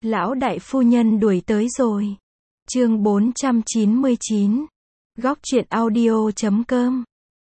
Lão đại phu nhân đuổi tới rồi. Chương 499. Góc truyện audio.com.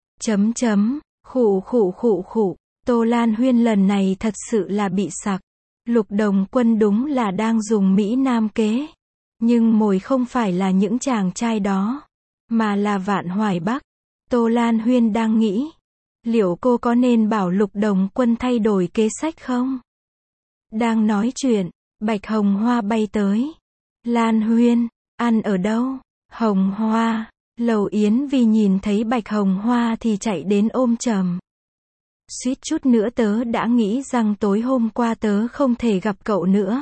Khụ. Tô Lan Huyên lần này thật sự là bị sặc. Lục Đồng Quân đúng là đang dùng Mỹ Nam kế. Nhưng mồi không phải là những chàng trai đó, mà là Vạn Hoài Bắc. Tô Lan Huyên đang nghĩ, liệu cô có nên bảo Lục Đồng Quân thay đổi kế sách không? Đang nói chuyện, Bạch Hồng Hoa bay tới. Lan Huyên, ăn ở đâu? Hồng Hoa. Lầu Yến Vi nhìn thấy Bạch Hồng Hoa thì chạy đến ôm chầm. Suýt chút nữa tớ đã nghĩ rằng tối hôm qua tớ không thể gặp cậu nữa.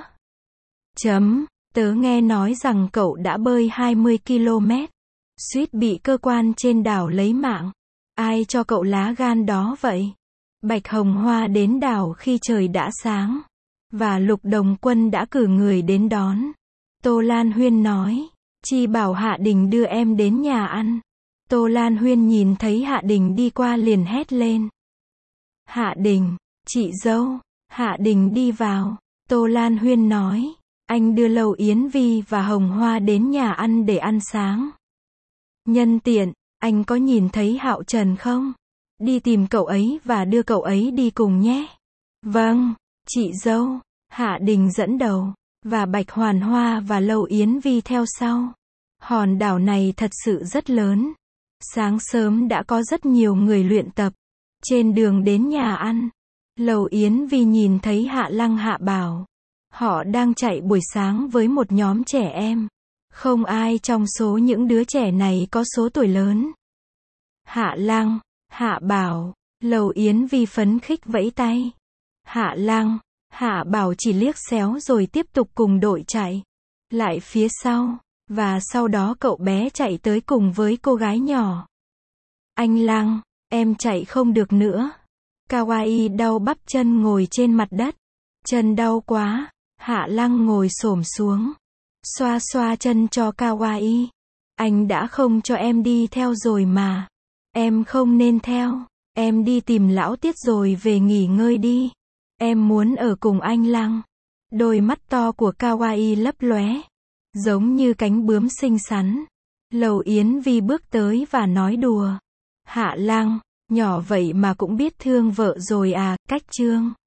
Tớ nghe nói rằng cậu đã bơi 20 km. Suýt bị cơ quan trên đảo lấy mạng. Ai cho cậu lá gan đó vậy? Bạch Hồng Hoa đến đảo khi trời đã sáng. Và Lục Đồng Quân đã cử người đến đón. Tô Lan Huyên nói, Chi bảo Hạ Đình đưa em đến nhà ăn. Tô Lan Huyên nhìn thấy Hạ Đình đi qua liền hét lên. Hạ Đình, chị dâu. Hạ Đình đi vào. Tô Lan Huyên nói, anh đưa Lầu Yến Vi và Hồng Hoa đến nhà ăn để ăn sáng. Nhân tiện, anh có nhìn thấy Hạo Trần không? Đi tìm cậu ấy và đưa cậu ấy đi cùng nhé. Vâng, chị dâu. Hạ Đình dẫn đầu, và Bạch Hoàn Hoa và Lầu Yến Vi theo sau. Hòn đảo này thật sự rất lớn. Sáng sớm đã có rất nhiều người luyện tập. Trên đường đến nhà ăn, Lầu Yến Vi nhìn thấy Hạ Lăng Hạ Bảo. Họ đang chạy buổi sáng với một nhóm trẻ em. Không ai trong số những đứa trẻ này có số tuổi lớn. Hạ Lăng, Hạ Bảo, Lầu Yến Vi phấn khích vẫy tay. Hạ Lăng, Hạ Bảo chỉ liếc xéo rồi tiếp tục cùng đội chạy lại phía sau, và sau đó cậu bé chạy tới cùng với cô gái nhỏ. Anh Lăng, em chạy không được nữa. Kawaii đau bắp chân ngồi trên mặt đất. Chân đau quá. Hạ Lăng ngồi xổm xuống, xoa xoa chân cho Kawaii. Anh đã không cho em đi theo rồi mà. Em không nên theo. Em đi tìm lão Tiết rồi về nghỉ ngơi đi. Em muốn ở cùng anh Lăng. Đôi mắt to của Kawaii lấp lóe, giống như cánh bướm xinh xắn. Lầu Yến Vi bước tới và nói đùa. Hạ Lăng, nhỏ vậy mà cũng biết thương vợ rồi à, cách chương.